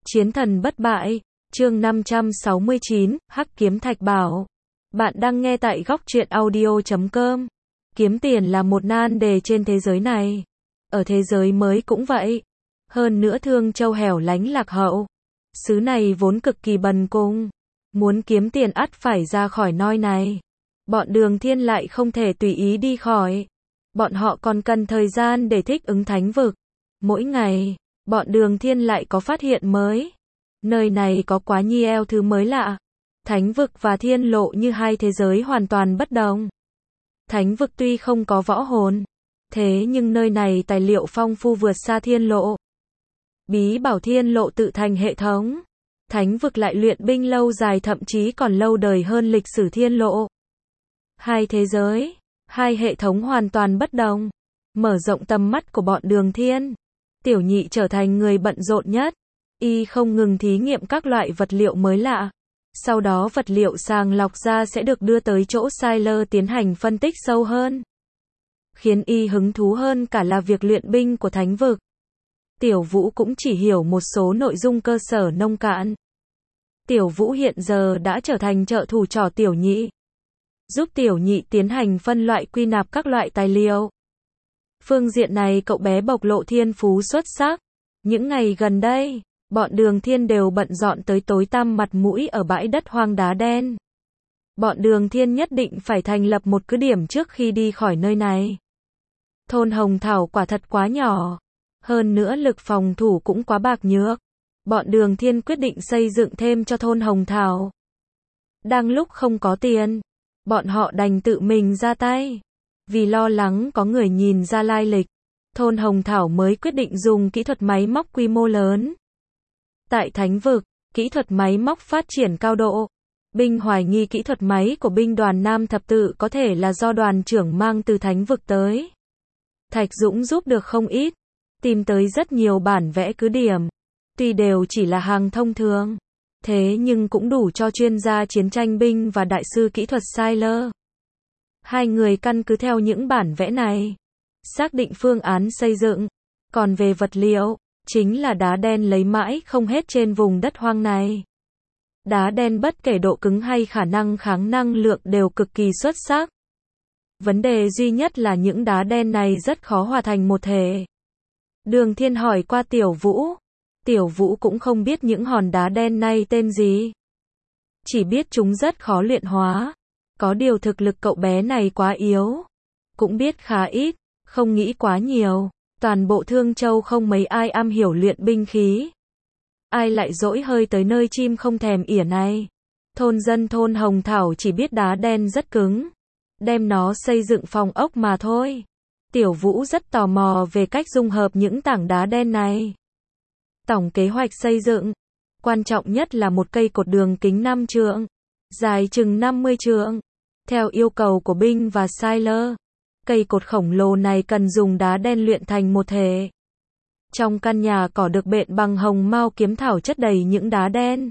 Chiến thần bất bại, chương 569, Hắc kiếm thạch bảo. Bạn đang nghe tại góc truyện audio.com. Kiếm tiền là một nan đề trên thế giới này. Ở thế giới mới cũng vậy. Hơn nữa Thương Châu hẻo lánh lạc hậu. Xứ này vốn cực kỳ bần cùng. Muốn kiếm tiền ắt phải ra khỏi nơi này. Bọn Đường Thiên lại không thể tùy ý đi khỏi. Bọn họ còn cần thời gian để thích ứng thánh vực. Mỗi ngày, bọn Đường Thiên lại có phát hiện mới. Nơi này có quá nhiều thứ mới lạ. Thánh vực và thiên lộ như hai thế giới hoàn toàn bất đồng. Thánh vực tuy không có võ hồn, thế nhưng nơi này tài liệu phong phú vượt xa thiên lộ. Bí bảo thiên lộ tự thành hệ thống. Thánh vực lại luyện binh lâu dài, thậm chí còn lâu đời hơn lịch sử thiên lộ. Hai thế giới, hai hệ thống hoàn toàn bất đồng. Mở rộng tầm mắt của bọn Đường Thiên, Tiểu Nhị trở thành người bận rộn nhất. Y không ngừng thí nghiệm các loại vật liệu mới lạ. Sau đó vật liệu sàng lọc ra sẽ được đưa tới chỗ Siler tiến hành phân tích sâu hơn. Khiến Y hứng thú hơn cả là việc luyện binh của thánh vực. Tiểu Vũ cũng chỉ hiểu một số nội dung cơ sở nông cạn. Tiểu Vũ hiện giờ đã trở thành trợ thủ trò Tiểu Nhị, giúp Tiểu Nhị tiến hành phân loại quy nạp các loại tài liệu. Phương diện này cậu bé bộc lộ thiên phú xuất sắc. Những ngày gần đây, bọn Đường Thiên đều bận rộn tới tối tăm mặt mũi ở bãi đất hoang đá đen. Bọn Đường Thiên nhất định phải thành lập một cứ điểm trước khi đi khỏi nơi này. Thôn Hồng Thảo quả thật quá nhỏ. Hơn nữa lực phòng thủ cũng quá bạc nhược. Bọn Đường Thiên quyết định xây dựng thêm cho thôn Hồng Thảo. Đang lúc không có tiền, bọn họ đành tự mình ra tay. Vì lo lắng có người nhìn ra lai lịch, thôn Hồng Thảo mới quyết định dùng kỹ thuật máy móc quy mô lớn. Tại thánh vực, kỹ thuật máy móc phát triển cao độ. Binh hoài nghi kỹ thuật máy của binh đoàn Nam Thập Tự có thể là do đoàn trưởng mang từ thánh vực tới. Thạch Dũng giúp được không ít, tìm tới rất nhiều bản vẽ cứ điểm. Tuy đều chỉ là hàng thông thường, thế nhưng cũng đủ cho chuyên gia chiến tranh binh và đại sư kỹ thuật Siler. Hai người căn cứ theo những bản vẽ này, xác định phương án xây dựng. Còn về vật liệu, chính là đá đen lấy mãi không hết trên vùng đất hoang này. Đá đen bất kể độ cứng hay khả năng kháng năng lượng đều cực kỳ xuất sắc. Vấn đề duy nhất là những đá đen này rất khó hòa thành một thể. Đường Thiên hỏi qua Tiểu Vũ. Tiểu Vũ cũng không biết những hòn đá đen này tên gì. Chỉ biết chúng rất khó luyện hóa. Có điều thực lực cậu bé này quá yếu. Cũng biết khá ít, không nghĩ quá nhiều. Toàn bộ Thương Châu không mấy ai am hiểu luyện binh khí. Ai lại dỗi hơi tới nơi chim không thèm ỉa này. Thôn dân thôn Hồng Thảo chỉ biết đá đen rất cứng, đem nó xây dựng phòng ốc mà thôi. Tiểu Vũ rất tò mò về cách dung hợp những tảng đá đen này. Tổng kế hoạch xây dựng, quan trọng nhất là một cây cột đường kính 5 trượng, dài chừng 50 trượng. Theo yêu cầu của binh và Siler, cây cột khổng lồ này cần dùng đá đen luyện thành một thể. Trong căn nhà cỏ được bện bằng hồng mao kiếm thảo chất đầy những đá đen.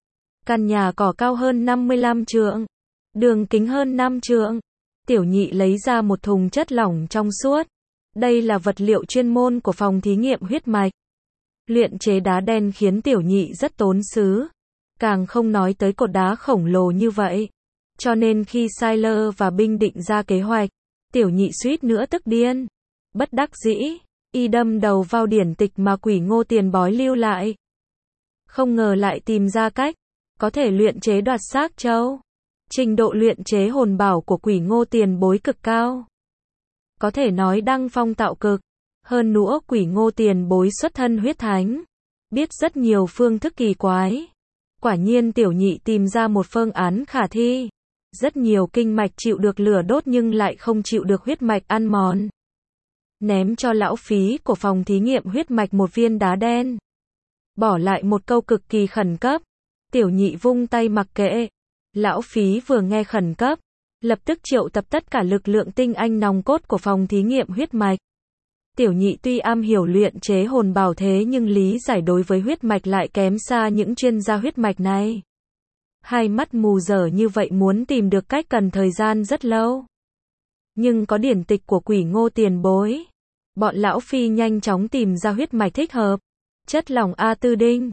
Căn nhà cỏ cao hơn 55 trượng, đường kính hơn 5 trượng. Tiểu Nhị lấy ra một thùng chất lỏng trong suốt. Đây là vật liệu chuyên môn của phòng thí nghiệm huyết mạch. Luyện chế đá đen khiến Tiểu Nhị rất tốn xứ. Càng không nói tới cột đá khổng lồ như vậy. Cho nên khi Siler và binh định ra kế hoạch, Tiểu Nhị suýt nữa tức điên. Bất đắc dĩ, y đâm đầu vào điển tịch mà Quỷ Ngô Tiền Bói lưu lại. Không ngờ lại tìm ra cách có thể luyện chế Đoạt Xác Châu. Trình độ luyện chế hồn bảo của Quỷ Ngô Tiền Bối cực cao, có thể nói đăng phong tạo cực. Hơn nữa Quỷ Ngô Tiền Bối xuất thân huyết thánh, biết rất nhiều phương thức kỳ quái. Quả nhiên Tiểu Nhị tìm ra một phương án khả thi. Rất nhiều kinh mạch chịu được lửa đốt nhưng lại không chịu được huyết mạch ăn mòn. Ném cho lão phí của phòng thí nghiệm huyết mạch một viên đá đen. Bỏ lại một câu cực kỳ khẩn cấp. Tiểu Nhị vung tay mặc kệ. Lão phí vừa nghe khẩn cấp, lập tức triệu tập tất cả lực lượng tinh anh nòng cốt của phòng thí nghiệm huyết mạch. Tiểu Nhị tuy am hiểu luyện chế hồn bảo thế nhưng lý giải đối với huyết mạch lại kém xa những chuyên gia huyết mạch này. Hai mắt mù dở như vậy muốn tìm được cách cần thời gian rất lâu. Nhưng có điển tịch của Quỷ Ngô Tiền Bối, bọn lão phi nhanh chóng tìm ra huyết mạch thích hợp. Chất lỏng A Tư Đinh,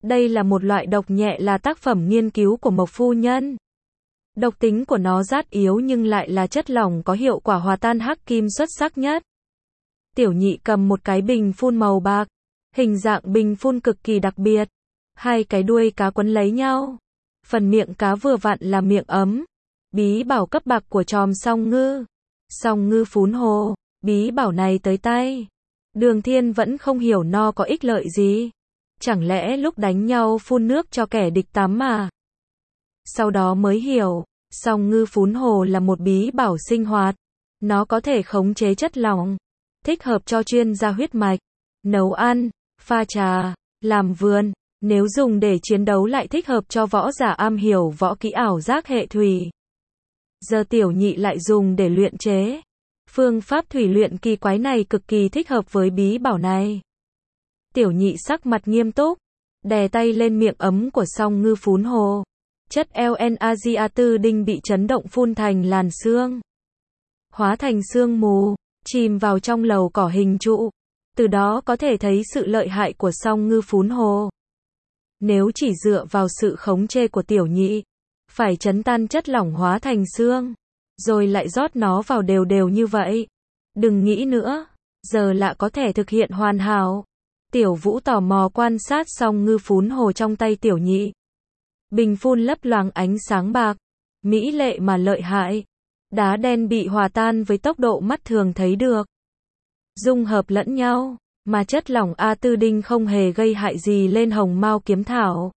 Đây là một loại độc nhẹ là tác phẩm nghiên cứu của Mộc phu nhân. Độc tính của nó rát yếu nhưng lại là chất lỏng có hiệu quả hòa tan hắc kim xuất sắc nhất. Tiểu nhị cầm một cái bình phun màu bạc. Hình dạng bình phun cực kỳ đặc biệt. Hai cái đuôi cá quấn lấy nhau. Phần miệng cá vừa vặn là miệng ấm. Bí bảo cấp bậc của chòm song ngư. Song ngư phún hồ. Bí bảo này tới tay. Đường Thiên vẫn không hiểu nó có ích lợi gì. Chẳng lẽ lúc đánh nhau phun nước cho kẻ địch tắm mà. Sau đó mới hiểu, song ngư phún hồ là một bí bảo sinh hoạt. Nó có thể khống chế chất lỏng, thích hợp cho chuyên gia huyết mạch, nấu ăn, pha trà, làm vườn. Nếu dùng để chiến đấu lại thích hợp cho võ giả am hiểu võ kỹ ảo giác hệ thủy. Giờ tiểu nhị lại dùng để luyện chế. Phương pháp thủy luyện kỳ quái này cực kỳ thích hợp với bí bảo này. Tiểu nhị sắc mặt nghiêm túc, đè tay lên miệng ấm của song ngư phún hồ. Chất LNAGA4 đinh bị chấn động phun thành làn sương. Hóa thành sương mù, chìm vào trong lầu cỏ hình trụ. Từ đó có thể thấy sự lợi hại của song ngư phún hồ. Nếu chỉ dựa vào sự khống chế của tiểu nhị, phải chấn tan chất lỏng hóa thành sương, rồi lại rót nó vào đều đều như vậy. Đừng nghĩ nữa, giờ là có thể thực hiện hoàn hảo. Tiểu Vũ tò mò quan sát song ngư phún hồ trong tay tiểu nhị. Bình phun lấp loáng ánh sáng bạc, mỹ lệ mà lợi hại. Đá đen bị hòa tan với tốc độ mắt thường thấy được. Dung hợp lẫn nhau, mà chất lỏng A4 đinh không hề gây hại gì lên hồng mao kiếm thảo.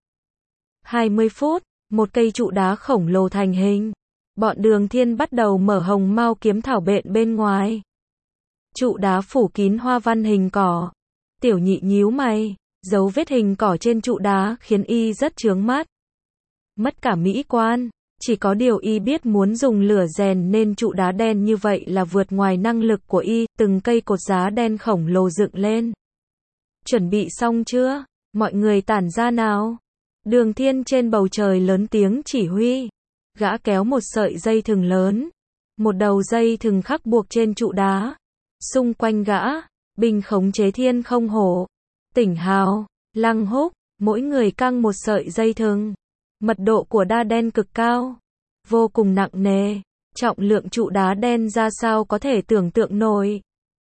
20 phút, một cây trụ đá khổng lồ thành hình. Bọn Đường Thiên bắt đầu mở hồng mao kiếm thảo bện bên ngoài. Trụ đá phủ kín hoa văn hình cỏ. Tiểu nhị nhíu mày, dấu vết hình cỏ trên trụ đá khiến y rất chướng mắt. Mất cả mỹ quan, chỉ có điều y biết muốn dùng lửa rèn nên trụ đá đen như vậy là vượt ngoài năng lực của y, từng cây cột giá đen khổng lồ dựng lên. Chuẩn bị xong chưa? Mọi người tản ra nào. Đường Thiên trên bầu trời lớn tiếng chỉ huy. Gã kéo một sợi dây thừng lớn. Một đầu dây thừng khắc buộc trên trụ đá. Xung quanh gã, binh khống chế Thiên Không Hổ, Tỉnh Hào, Lăng Húc, mỗi người căng một sợi dây thừng. Mật độ của đá đen cực cao, vô cùng nặng nề, trọng lượng trụ đá đen ra sao có thể tưởng tượng nổi.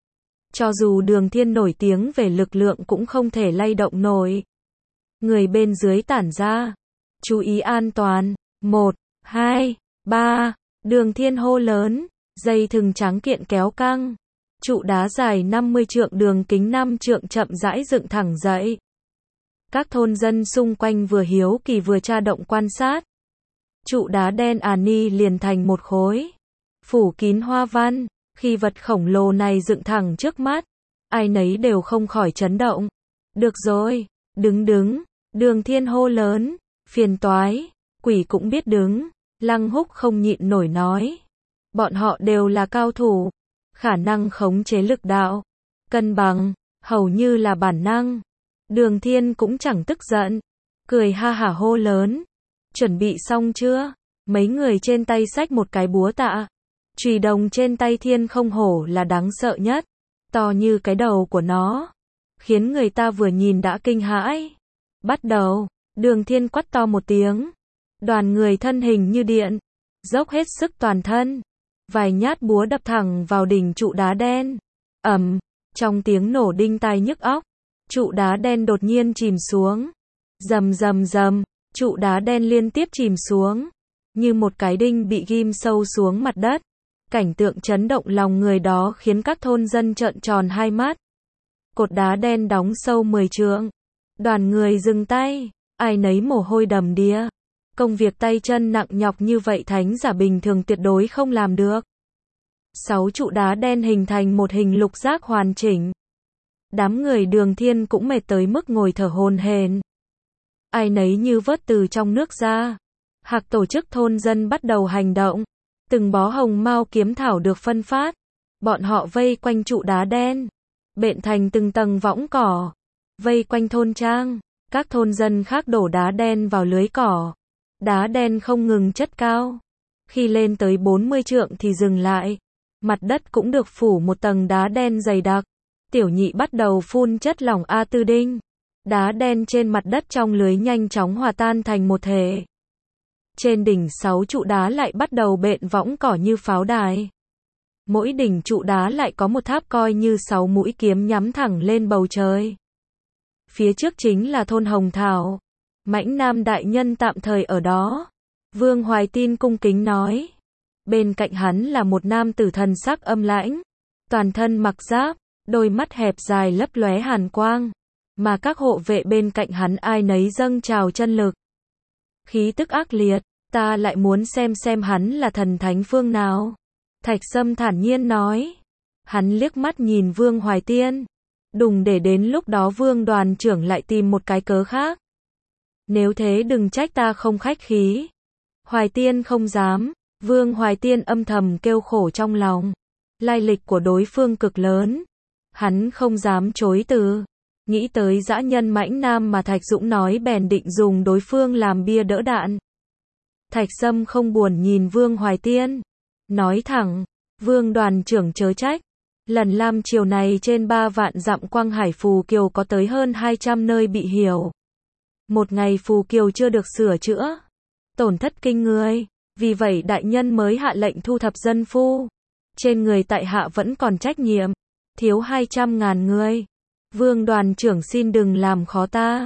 Cho dù Đường Thiên nổi tiếng về lực lượng cũng không thể lay động nổi. Người bên dưới tản ra, chú ý an toàn. 1, 2, 3, Đường Thiên hô lớn, dây thừng trắng kiện kéo căng. Trụ đá dài 50 trượng đường kính 5 trượng chậm rãi dựng thẳng dậy. Các thôn dân xung quanh vừa hiếu kỳ vừa tra động quan sát. Trụ đá đen ni liền thành một khối, phủ kín hoa văn. Khi vật khổng lồ này dựng thẳng trước mắt, ai nấy đều không khỏi chấn động. Được rồi, đứng. Đường Thiên hô lớn, phiền toái, quỷ cũng biết đứng. Lăng Húc không nhịn nổi nói. Bọn họ đều là cao thủ, khả năng khống chế lực đạo, cân bằng, hầu như là bản năng. Đường Thiên cũng chẳng tức giận, cười ha hả hô lớn. Chuẩn bị xong chưa? Mấy người trên tay xách một cái búa tạ. Chùy đồng trên tay Thiên Không Hổ là đáng sợ nhất, to như cái đầu của nó, khiến người ta vừa nhìn đã kinh hãi. Bắt đầu, Đường Thiên quát to một tiếng. Đoàn người thân hình như điện, dốc hết sức toàn thân. Vài nhát búa đập thẳng vào đỉnh trụ đá đen. Ầm, trong tiếng nổ đinh tai nhức óc, trụ đá đen đột nhiên chìm xuống. Rầm, trụ đá đen liên tiếp chìm xuống, như một cái đinh bị ghim sâu xuống mặt đất. Cảnh tượng chấn động lòng người đó khiến các thôn dân trợn tròn hai mắt. Cột đá đen đóng sâu 10 trượng. Đoàn người dừng tay, ai nấy mồ hôi đầm đìa. Công việc tay chân nặng nhọc như vậy thánh giả bình thường tuyệt đối không làm được. 6 trụ đá đen hình thành một hình lục giác hoàn chỉnh. Đám người Đường Thiên cũng mệt tới mức ngồi thở hổn hển. Ai nấy như vớt từ trong nước ra. Hạc tổ chức thôn dân bắt đầu hành động. Từng bó hồng mao kiếm thảo được phân phát. Bọn họ vây quanh trụ đá đen, bện thành từng tầng võng cỏ. Vây quanh thôn trang, các thôn dân khác đổ đá đen vào lưới cỏ. Đá đen không ngừng chất cao. Khi lên tới 40 trượng thì dừng lại. Mặt đất cũng được phủ một tầng đá đen dày đặc. Tiểu nhị bắt đầu phun chất lỏng A4 đinh. Đá đen trên mặt đất trong lưới nhanh chóng hòa tan thành một thể. Trên đỉnh 6 trụ đá lại bắt đầu bện võng cỏ như pháo đài. Mỗi đỉnh trụ đá lại có một tháp coi như 6 mũi kiếm nhắm thẳng lên bầu trời. Phía trước chính là thôn Hồng Thảo. Mãnh Nam đại nhân tạm thời ở đó. Vương Hoài Tin cung kính nói. Bên cạnh hắn là một nam tử thần sắc âm lãnh, toàn thân mặc giáp, đôi mắt hẹp dài lấp lóe hàn quang, mà các hộ vệ bên cạnh hắn ai nấy dâng trào chân lực. Khí tức ác liệt, ta lại muốn xem hắn là thần thánh phương nào. Thạch Sâm thản nhiên nói. Hắn liếc mắt nhìn Vương Hoài Tiên, đùng để đến lúc đó Vương đoàn trưởng lại tìm một cái cớ khác. Nếu thế đừng trách ta không khách khí. Hoài Tiên không dám. Vương Hoài Tiên âm thầm kêu khổ trong lòng. Lai lịch của đối phương cực lớn. Hắn không dám chối từ. Nghĩ tới dã nhân Mãnh Nam mà Thạch Dũng nói bèn định dùng đối phương làm bia đỡ đạn. Thạch Sâm không buồn nhìn Vương Hoài Tiên. Nói thẳng, Vương đoàn trưởng chớ trách. Lần Lam chiều này trên 3 vạn dặm Quang Hải phù kiều có tới hơn 200 nơi bị hiểu. Một ngày phù kiều chưa được sửa chữa. Tổn thất kinh người. Vì vậy đại nhân mới hạ lệnh thu thập dân phu. Trên người tại hạ vẫn còn trách nhiệm. Thiếu 200.000 người. Vương đoàn trưởng xin đừng làm khó ta.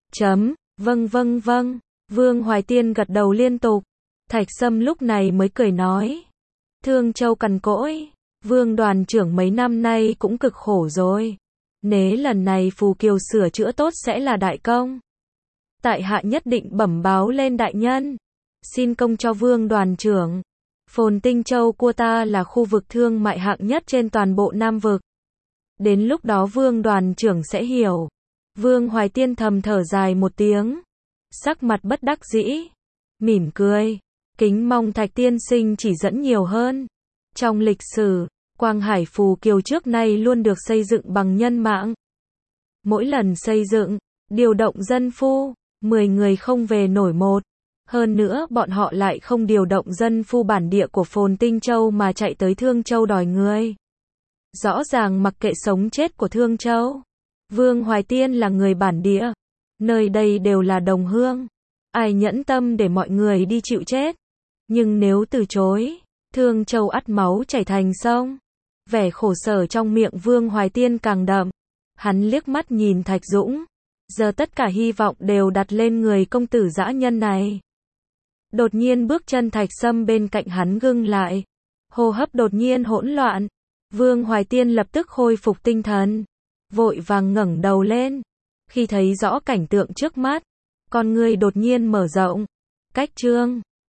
Vâng. Vương Hoài Tiên gật đầu liên tục. Thạch Sâm lúc này mới cười nói. Thương Châu cằn cỗi. Vương đoàn trưởng mấy năm nay cũng cực khổ rồi. Nếu lần này phù kiều sửa chữa tốt sẽ là đại công. Tại hạ nhất định bẩm báo lên đại nhân. Xin công cho Vương đoàn trưởng. Phồn Tinh Châu của ta là khu vực thương mại hạng nhất trên toàn bộ Nam vực. Đến lúc đó Vương đoàn trưởng sẽ hiểu. Vương Hoài Tiên thầm thở dài một tiếng. Sắc mặt bất đắc dĩ. Mỉm cười. Kính mong Thạch tiên sinh chỉ dẫn nhiều hơn. Trong lịch sử, Quang Hải phù kiều trước nay luôn được xây dựng bằng nhân mạng. Mỗi lần xây dựng, điều động dân phu, 10 người không về nổi một. Hơn nữa bọn họ lại không điều động dân phu bản địa của Phồn Tinh Châu mà chạy tới Thương Châu đòi người. Rõ ràng mặc kệ sống chết của Thương Châu. Vương Hoài Tiên là người bản địa. Nơi đây đều là đồng hương. Ai nhẫn tâm để mọi người đi chịu chết. Nhưng nếu từ chối, Thương Châu ắt máu chảy thành sông. Vẻ khổ sở trong miệng Vương Hoài Tiên càng đậm. Hắn liếc mắt nhìn Thạch Dũng. Giờ tất cả hy vọng đều đặt lên người công tử dã nhân này. Đột nhiên bước chân Thạch Sâm bên cạnh hắn ngưng lại. Hô hấp đột nhiên hỗn loạn. Vương Hoài Tiên lập tức khôi phục tinh thần. Vội vàng ngẩng đầu lên. Khi thấy rõ cảnh tượng trước mắt, con người đột nhiên mở rộng. Cách chương